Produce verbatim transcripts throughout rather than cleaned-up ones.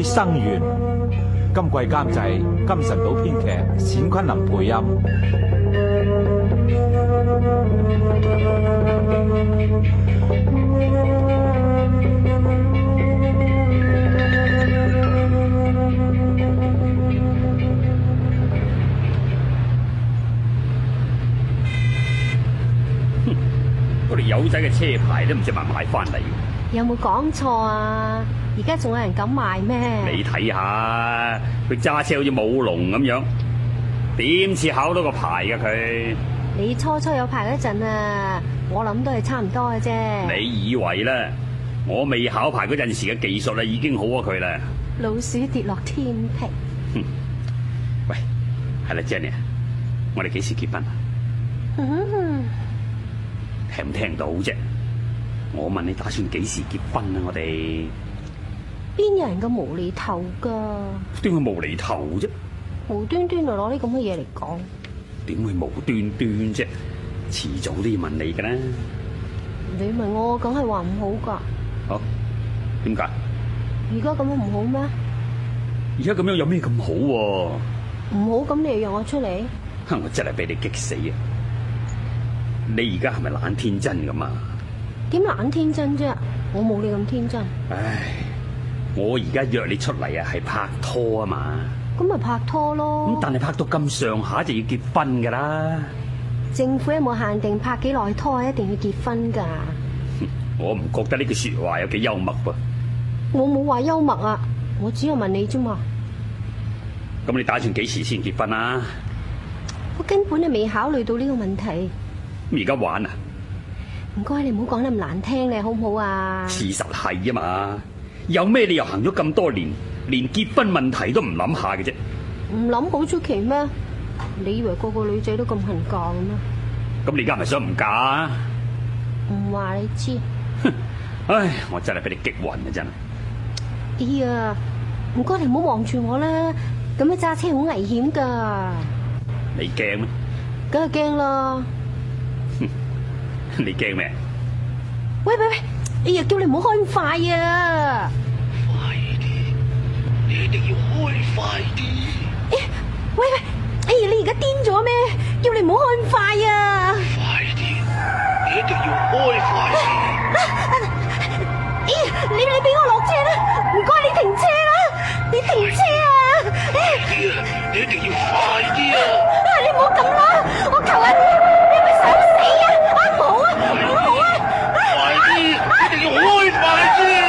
水生源。今季監製金神島編劇，冼昆霖配音。 哼，我哋友仔嘅車牌都唔知買唔買翻嚟。 有冇講錯啊？而家仲有人敢賣咩？ 你睇下佢揸車好似舞龍咁樣，點似考到個牌噶佢？ 你初初有牌嗰陣啊，我諗都係差唔多嘅啫。 你以為咧？我未考牌嗰陣時嘅技術啊，已經好過佢啦。 老鼠跌落天平。 哼！喂，係啦 Jenny，我哋幾時結婚啊？ 嗯， 聽唔聽到啫？我問你打算幾時結婚啊？我哋邊有人咁無厘頭噶？ 點會無厘頭啫？ 無端端就攞啲咁嘅嘢嚟講， 點會無端端啫？遲早都要問你噶啦。 你問我，梗係話唔好噶。 好，點解？ 而家咁樣唔好咩？ 而家咁樣有咩咁好？ 唔好咁，你又約我出嚟？ 我真係俾你激死啊！你而家係咪懶天真咁啊？ 點懶天真啫？我冇你咁天真。 唉，我而家約你出嚟啊，係拍拖啊嘛。 咁咪拍拖咯。 咁但係拍到咁上下就要結婚噶啦。 政府有冇限定拍幾耐拖一定要結婚噶？ 我唔覺得呢句說話有幾幽默噃。 我冇話幽默啊，我只係問你啫嘛。 咁你打算幾時先結婚啊？ 我根本就未考慮到呢個問題。 咁而家玩啊？ 唔該，你唔好講得咁難聽咧，好唔好啊？ 事實係啊嘛，有咩理由行咗咁多年，連結婚問題都唔諗下嘅啫？ 唔諗好出奇咩？你以為個個女仔都咁恨嫁嘅咩？ 咁你而家係咪想唔嫁啊？ 唔話你知。 哼！唉，我真係俾你激暈啊！真係。 哎呀，唔該你唔好望住我啦，咁樣揸車好危險噶。 你驚咩？ 梗係驚啦。 你驚咩？ 喂喂喂！哎呀，叫你唔好開咁快啊！ 快啲！你一定要開快啲！ 哎，喂喂！哎呀，你而家癲咗咩？叫你唔好開咁快啊！ 快啲！你一定要開快啲！ 哎呀，你你俾我落車啦！唔該，你停車啦！你停車啊！ 快啲啊！你一定要快啲啊！ 啊，你唔好咁啦！我求下你，你係咪想死啊？啊，唔好啊，唔好啊！ 快啲！一定要開快啲！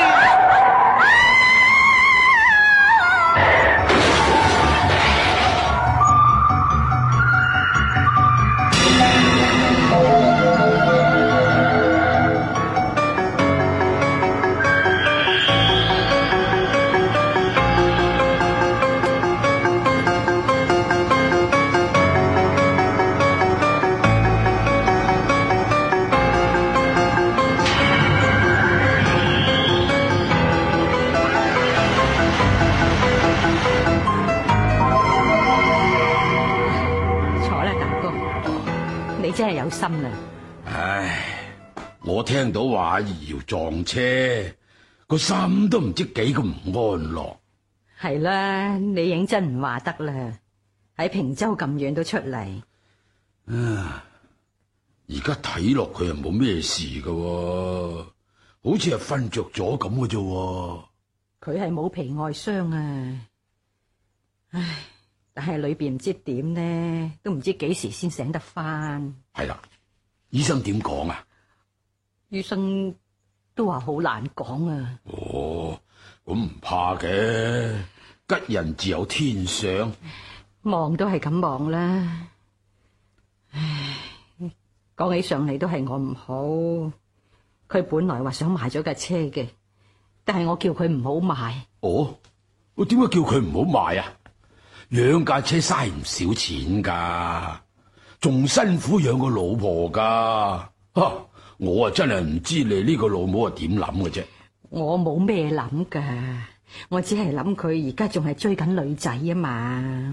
真係有心啦！ 唉，我聽到話阿怡要撞車，個心都唔知幾咁唔安樂。 係啦，你認真唔話得啦，喺平洲咁遠都出嚟。 啊，而家睇落佢又冇咩事噶，好似係瞓着咗咁嘅啫。 佢係冇皮外傷啊！唉。但係裏邊唔知點呢，都唔知幾時先醒得翻。 係啦，醫生點講啊？ 醫生都話好難講啊。 哦，咁唔怕嘅，吉人自有天相。 望都係咁望啦。唉，講起上嚟都係我唔好。佢本來話想賣咗架車嘅，但係我叫佢唔好賣。 哦，我點解叫佢唔好賣啊？養架車嘥唔少錢噶，仲辛苦養個老婆噶。哈！我啊真係唔知你呢個老母係點諗嘅啫。 我冇咩諗噶，我只係諗佢而家仲係追緊女仔啊嘛。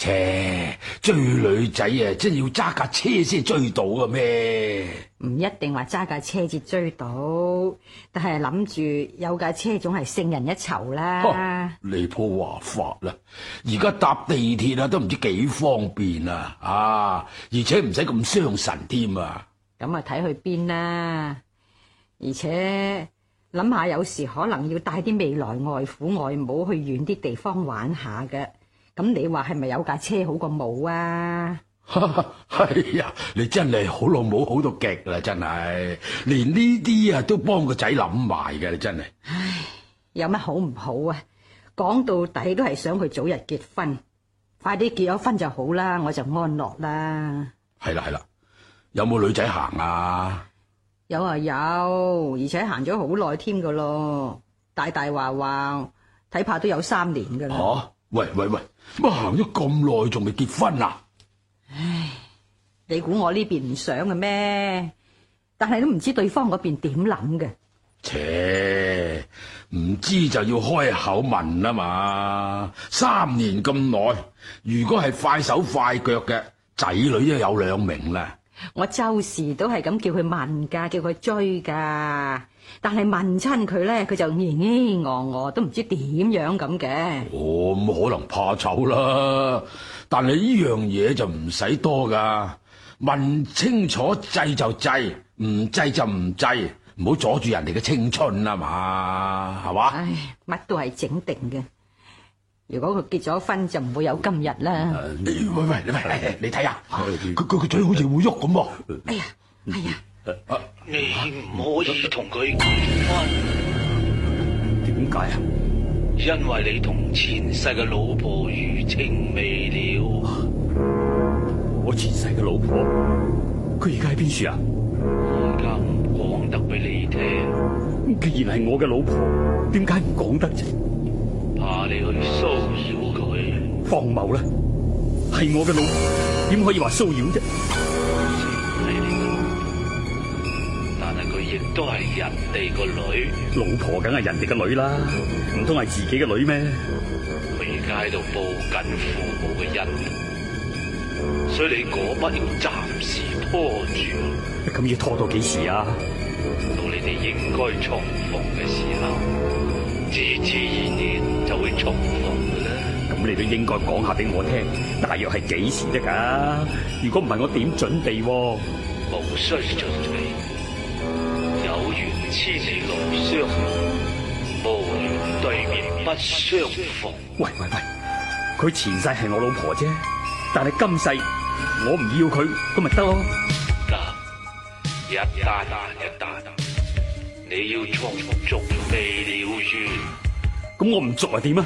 切，追女仔啊，真要揸架車先追到嘅咩？ 唔一定話揸架車至追到，但係諗住有架車總係勝人一籌啦。 你鋪話法啦，而家搭地鐵啊都唔知幾方便啊，啊，而且唔使咁傷神添啊。 咁啊睇去邊啦，而且諗下有時可能要帶啲未來外父外母去遠啲地方玩下嘅，咁你話係咪有架車好過冇啊？ 係呀，你真係好老母好到極啦，真係連呢啲啊都幫個仔諗埋嘅，你真係。 唉，有乜好唔好啊？講到底都係想佢早日結婚，快啲結咗婚就好啦，我就安樂啦。 係啦係啦，有冇女仔行啊？ 有啊有，而且行咗好耐添噶咯，大大話話睇怕都有三年噶啦。 吓、啊，喂喂喂，乜行咗咁耐仲未結婚啊？ 唉，你估我呢邊唔想嘅咩？但係都唔知對方嗰邊點諗嘅。 切，唔知就要開口問啊嘛！三年咁耐，如果係快手快腳嘅仔女都有兩名啦。 我周時都係咁叫佢問噶，叫佢追噶，但係問親佢咧，佢就咿咿我我都唔知點樣咁嘅。 哦，咁可能怕醜啦，但係呢樣嘢就唔使多噶，問清楚制就制，唔制就唔制，唔好阻住人哋嘅青春啊嘛，係嘛？ 唉，乜都係整定嘅。如果佢結咗婚就唔會有今日啦。 喂喂喂，你睇下，佢佢個嘴好似會喐咁喎。 哎呀，哎呀， 你唔可以同佢結婚。 點解啊？ 因為你同前世嘅老婆餘情未了。 我前世嘅老婆，佢而家喺邊處啊？ 而家唔講得俾你聽。 既然係我嘅老婆，點解唔講得啫？ 怕你去騷擾佢。 荒謬啦！係我嘅老婆，點可以話騷擾啫？ 係你嘅老婆，但係佢亦都係人哋個女。 老婆梗係人哋嘅女啦，唔通係自己嘅女咩？ 佢而家喺度報緊父母嘅恩，所以你嗰筆要暫時拖住。 咁要拖到幾時啊？ 到你哋應該重逢嘅時候，自自然然就會重逢嘅啦。 咁你都應該講下俾我聽，大約係幾時得噶？如果唔係，我點準備？ 無需準備，有緣千里來相會，無緣對面不相逢。 喂喂喂，佢前世係我老婆啫，但係今世我唔要佢，咁咪得咯？ 嗱，一單一單，你要從續未了緣， 咁我唔續又點啊？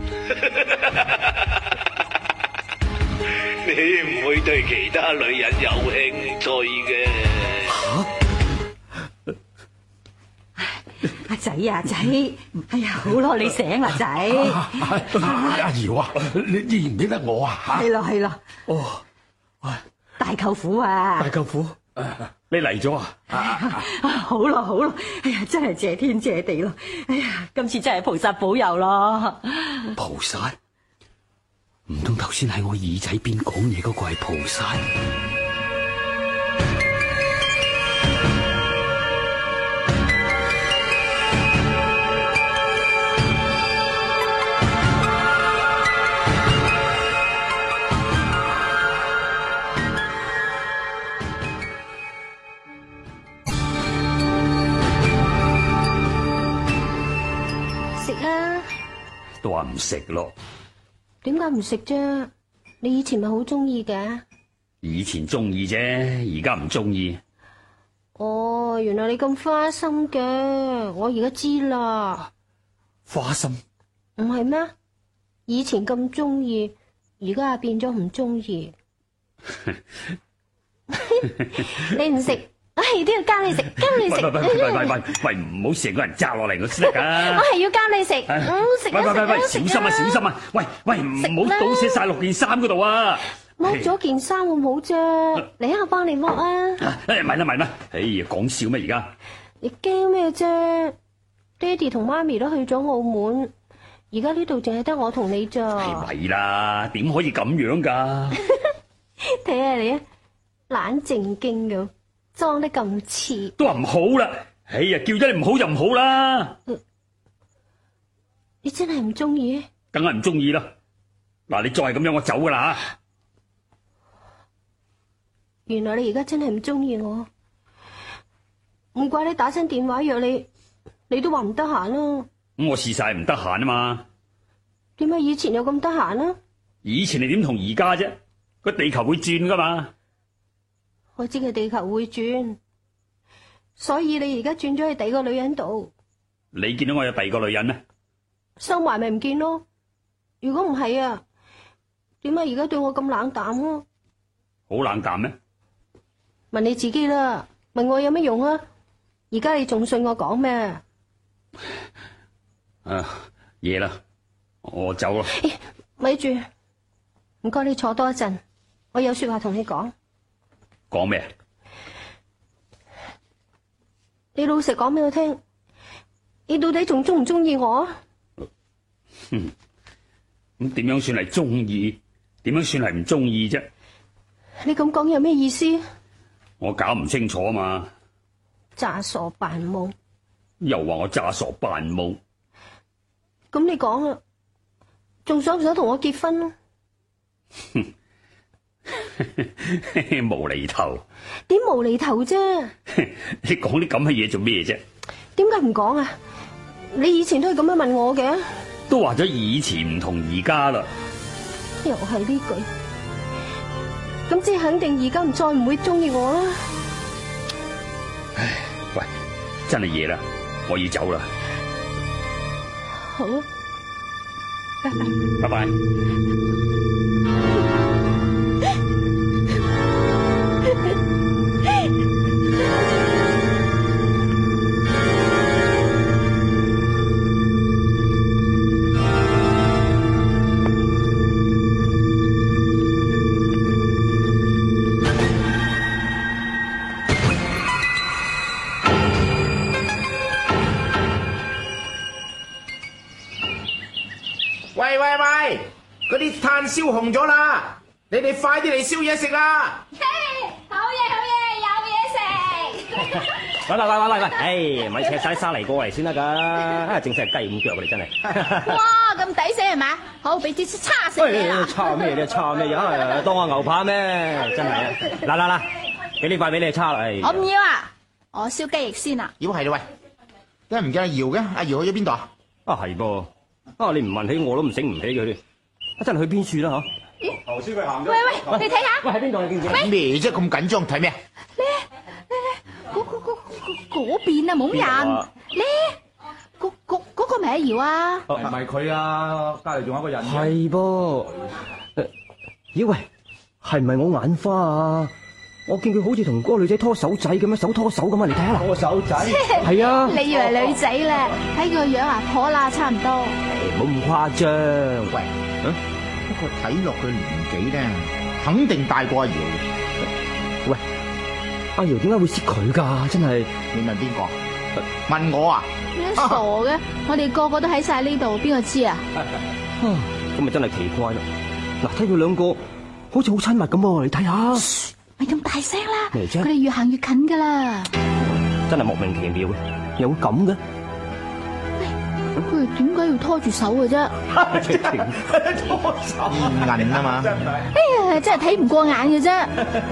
你唔會對其他女人有興趣嘅。 阿仔啊仔，哎呀，好咯，你醒啦仔。 阿瑤啊，你認唔認得我啊？ 係咯係咯。 哦， 大舅父啊！ 大舅父，你嚟咗啊？ 啊，好咯好咯，哎呀，真係謝天謝地咯！哎呀，今次真係菩薩保佑咯！ 菩薩？唔通頭先喺我耳仔邊講嘢嗰個係菩薩？ 食啊！ 都話唔食咯。 點解唔食啫？你以前咪好中意嘅。 以前中意啫，而家唔中意。 哦，原來你咁花心嘅，我而家知啦。 花心？ 唔係咩？以前咁中意，而家又變咗唔中意。你唔食，我係都要教你食，教你食。 喂喂喂喂喂喂，唔好成個人扎落嚟我先得噶。 我係要教你食，嗯，食喂喂喂喂，小心啊小心啊！喂喂，唔好倒瀉晒落件衫嗰度啊！ 剝咗件衫會唔好啫？嚟啊，我幫你剝啊！ 誒，咪啦咪啦，哎呀，講笑咩而家？ 你驚咩啫？爹哋同媽咪都去咗澳門， 而家呢度淨係得我同你咋？ 係咪啦？點可以咁樣噶？ 睇下你啊，懶正經咁，裝得咁似。 都話唔好啦！哎呀，叫咗你唔好就唔好啦。 你真係唔中意？ 梗係唔中意啦！嗱，你再係咁樣，我走噶啦吓。 原來你而家真係唔中意我，唔怪你打親電話約你，你都話唔得閒啦。 咁我事實係唔得閒啊嘛。 點解以前又咁得閒啊？ 以前你點同而家啫？個地球會轉噶嘛？ 我知個地球會轉，所以你而家轉咗去第二個女人度。 你見到我有第二個女人咩？ 收埋咪唔見咯。如果唔係啊，點解而家對我咁冷淡啊？ 好冷淡咩？ 問你自己啦，問我有咩用啊？而家你仲信我講咩？ 啊，夜啦，我走啦。 咪住，唔該你坐多一陣，我有說話同你講。 講咩？ 你老實講俾我聽，你到底仲中唔中意我？ 哼，咁點樣算係中意？點樣算係唔中意啫？ 你咁講有咩意思？ 我搞唔清楚啊嘛。 詐傻扮懵， 又話我詐傻扮懵。 咁你講啦，仲想唔想同我結婚啊？ 哼，無厘頭。 點無厘頭啫？ 你講啲咁嘅嘢做咩啫？ 點解唔講啊？你以前都係咁樣問我嘅。 都話咗以前唔同而家啦。 又係呢句，咁即係肯定而家唔再唔會中意我啦。 唉，喂，真係夜啦，我要走啦。 好，拜拜。 拜拜。 喂喂喂，嗰啲炭燒紅咗啦，你哋快啲嚟燒嘢食啦！ 嘿，好嘢好嘢，有嘢食！ 喂喂喂喂喂喂，唉，咪赤晒沙泥過嚟先得噶，啊，正式係雞五腳你真係。 哇，咁抵死係嘛？好，俾啲叉食你啦。 叉咩啫？叉咩嘢？當我牛扒咩？真係啊！嗱嗱嗱，俾呢塊俾你叉啦。 我唔要啊，我燒雞翼先啊。 妖係啦喂，點解唔見阿瑤嘅？阿瑤去咗邊度啊？ 啊係噃，啊你唔問起我都唔醒唔起佢哋，啊真係去邊處啦嗬？ 頭先佢行咗。 喂喂，你睇下。 喂喺邊度你見唔見？ 咩啫咁緊張睇咩？ 咧咧咧，嗰嗰嗰嗰邊啊冇人。咧，嗰嗰嗰個咪阿瑤啊？ 唔係佢啊，隔籬仲有一個人。 係噃，咦喂，係唔係我眼花啊？我見佢好似同嗰個女仔拖手仔咁樣，手拖手咁啊！你睇下啦， 拖手仔。 係啊。 你以為女仔啦？睇佢個樣啊，婆乸差唔多。 冇咁誇張。 喂，啊，不過睇落佢年紀咧，肯定大過阿瑤。 喂，阿瑤點解會識佢噶？真係。 你問邊個？問我啊？ 你傻嘅，我哋個個都喺晒呢度，邊個知啊？ 咁咪真係奇怪啦！嗱，睇佢兩個好似好親密咁喎，你睇下。 咪咁大聲啦！ 咩啫？ 佢哋越行越近噶啦。 真係莫名其妙嘅，又會咁嘅。 佢哋點解要拖住手嘅啫？ 拖手現銀啊嘛！ 哎呀，真係睇唔過眼嘅啫。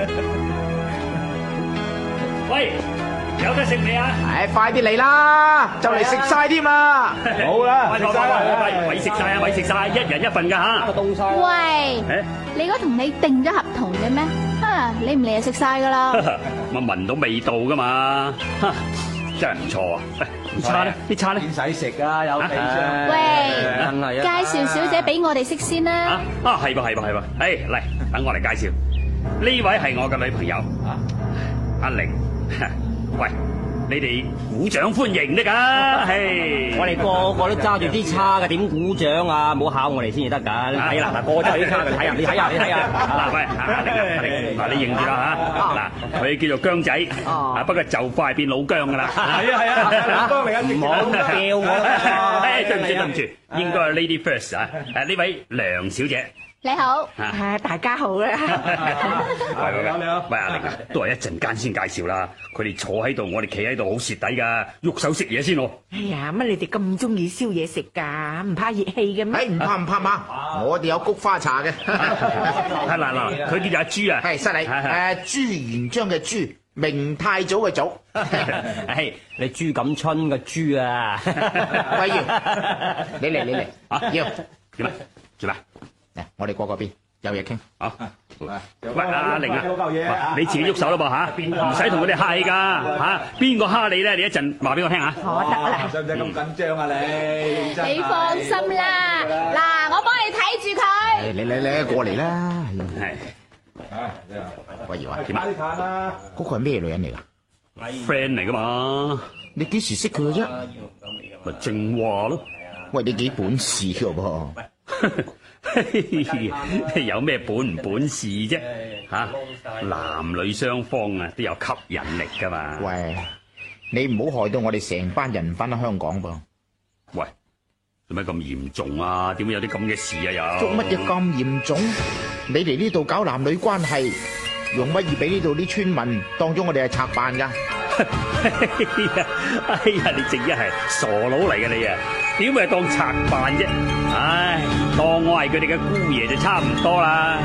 喂，有得食未啊？ 唉，快啲嚟啦，就嚟食晒添啦！ 好啦， 食晒啦，咪食晒啊，咪食晒，一人一份噶吓。 凍晒。 喂， 誒， 你嗰同你定咗合同嘅咩？啊，你唔嚟就食晒噶啦。 我聞到味道噶嘛，真係唔錯啊！啲叉咧，啲叉咧， 點使食啊？有地啫。 喂， 真係啊！ 介紹小姐俾我哋識先啦。 啊啊，係噃係噃係噃，誒嚟，等我嚟介紹，呢位係我嘅女朋友啊，阿玲。喂， 你哋鼓掌歡迎得㗎，嘿！ 我哋個個都揸住啲叉嘅，點鼓掌啊？唔好考我哋先至得㗎。睇啦，嗱，個個揸住啲叉嘅，你睇下，你睇下，你睇下。 嗱，喂，嗱，你認住啦嚇。嗱，佢叫做姜仔，啊，不過就快變老姜㗎啦。係啊係啊，老姜嚟啊！唔好叫我啦。誒，對唔住對唔住，應該係 Lady First 啊。誒，呢位梁小姐。 你好， 誒，大家好啦。 喂喂喂，喂阿玲啊，都係一陣間先介紹啦。佢哋坐喺度，我哋企喺度，好蝕底噶。喐手食嘢先喎。 哎呀，乜你哋咁中意燒嘢食噶？唔怕熱氣嘅咩？ 誒，唔怕唔怕嘛，我哋有菊花茶嘅。 係嗱嗱，佢叫做阿朱啊。 係，失禮。誒，朱元璋嘅朱，明太祖嘅祖。 係你朱錦春嘅朱啊。 喂，耀，你嚟你嚟。啊，耀， 點啊？做咩？ 嚟，我哋過嗰邊有嘢傾。 啊，喂，阿玲啊，你自己喐手啦噃嚇，唔使同佢哋客氣㗎嚇。邊個蝦你咧？你一陣話俾我聽嚇。 我得啦。 使唔使咁緊張啊你？ 你放心啦，嗱，我幫你睇住佢。 你你你過嚟啦。 係。 喂，耀啊， 點啊？嗰個係咩女人嚟㗎 ？friend 嚟㗎嘛？ 你幾時識佢嘅啫？ 咪正話咯。 喂，你幾本事㗎噃？ 有咩本唔本事啫？吓，男女雙方啊都有吸引力噶嘛。 喂，你唔好害到我哋成班人翻到香港噃。 喂，做咩咁嚴重啊？點會有啲咁嘅事啊？又做乜嘢咁嚴重？你嚟呢度搞男女關係，容乜易俾呢度啲村民當咗我哋係賊辦噶？ 哎呀，你正一係傻佬嚟嘅你啊！點會係當賊辦啫？唉，當我係佢哋嘅姑爺就差唔多啦。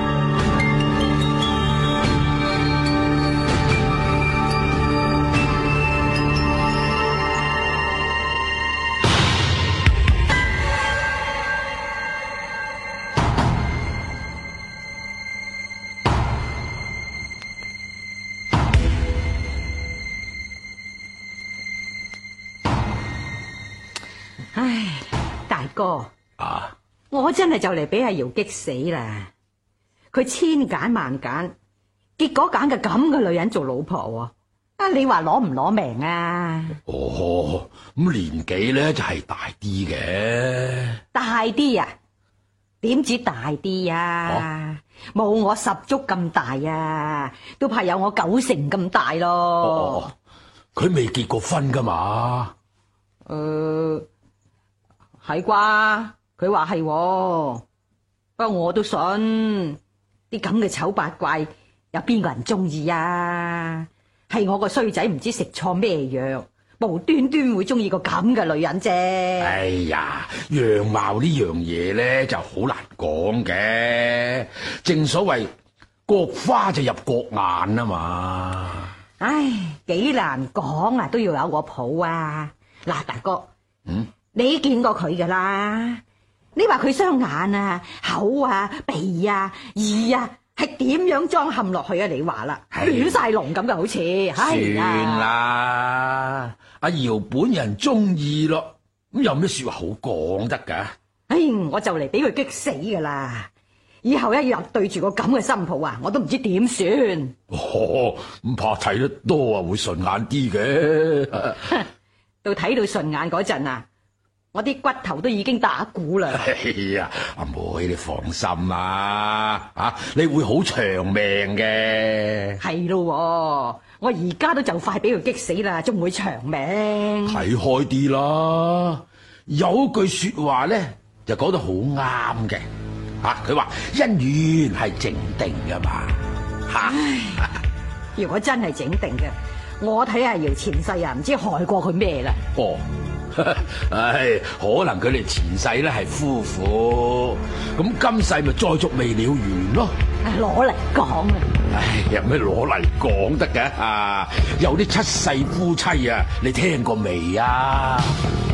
唉，大哥啊， 我真係就嚟俾阿瑤激死啦！佢千揀萬揀，結果揀個咁嘅女人做老婆喎。啊，你話攞唔攞命啊？ 哦，咁年紀咧就係大啲嘅。 大啲啊？點止大啲啊？冇我十足咁大啊，都怕有我九成咁大咯。 哦，佢未結過婚噶嘛？ 誒。係啩？佢話係，不過我都信啲咁嘅醜八怪，有邊個人中意啊？係我個衰仔唔知食錯咩藥，無端端會中意個咁嘅女人啫。 哎呀，樣貌呢樣嘢咧就好難講嘅，正所謂各花就入各眼啊嘛。 唉，幾難講啊，都要有個譜啊。嗱，大哥， 嗯。 你見過佢噶啦？你話佢雙眼啊、口啊、鼻啊、耳啊，係點樣裝嵌落去啊？你話啦，亂晒龍咁嘅好似。 算啦，阿瑤本人中意咯，咁有咩說話好講得噶？ 唉，我就嚟俾佢激死噶啦！以後一日對住個咁嘅新抱啊，我都唔知點算。 哦，唔怕睇得多啊，會順眼啲嘅。 到睇到順眼嗰陣啊！我啲骨頭都已經打鼓啦！ 哎呀，阿妹你放心啦，啊，你會好長命嘅。 係咯，我而家都就快俾佢激死啦，仲會長命？ 睇開啲啦，有句說話咧就講得好啱嘅，啊，佢話姻緣係整定噶嘛，吓、啊。 如果真係整定嘅，我睇阿瑤前世啊，唔知害過佢咩啦。 哦。唉，可能佢哋前世咧係夫婦，咁今世咪再續未了緣咯。 攞嚟講啊！ 唉，有咩攞嚟講得嘅啊？有啲七世夫妻啊，你聽過未啊？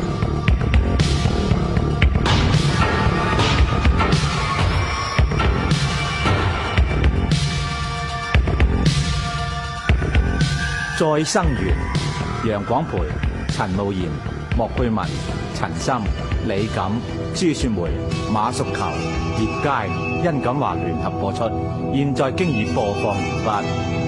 再生緣，楊廣培、陳慕賢、莫佩文、陳森、李錦、朱雪梅、馬淑球、葉佳、殷錦華聯合播出，現在經已播放完畢。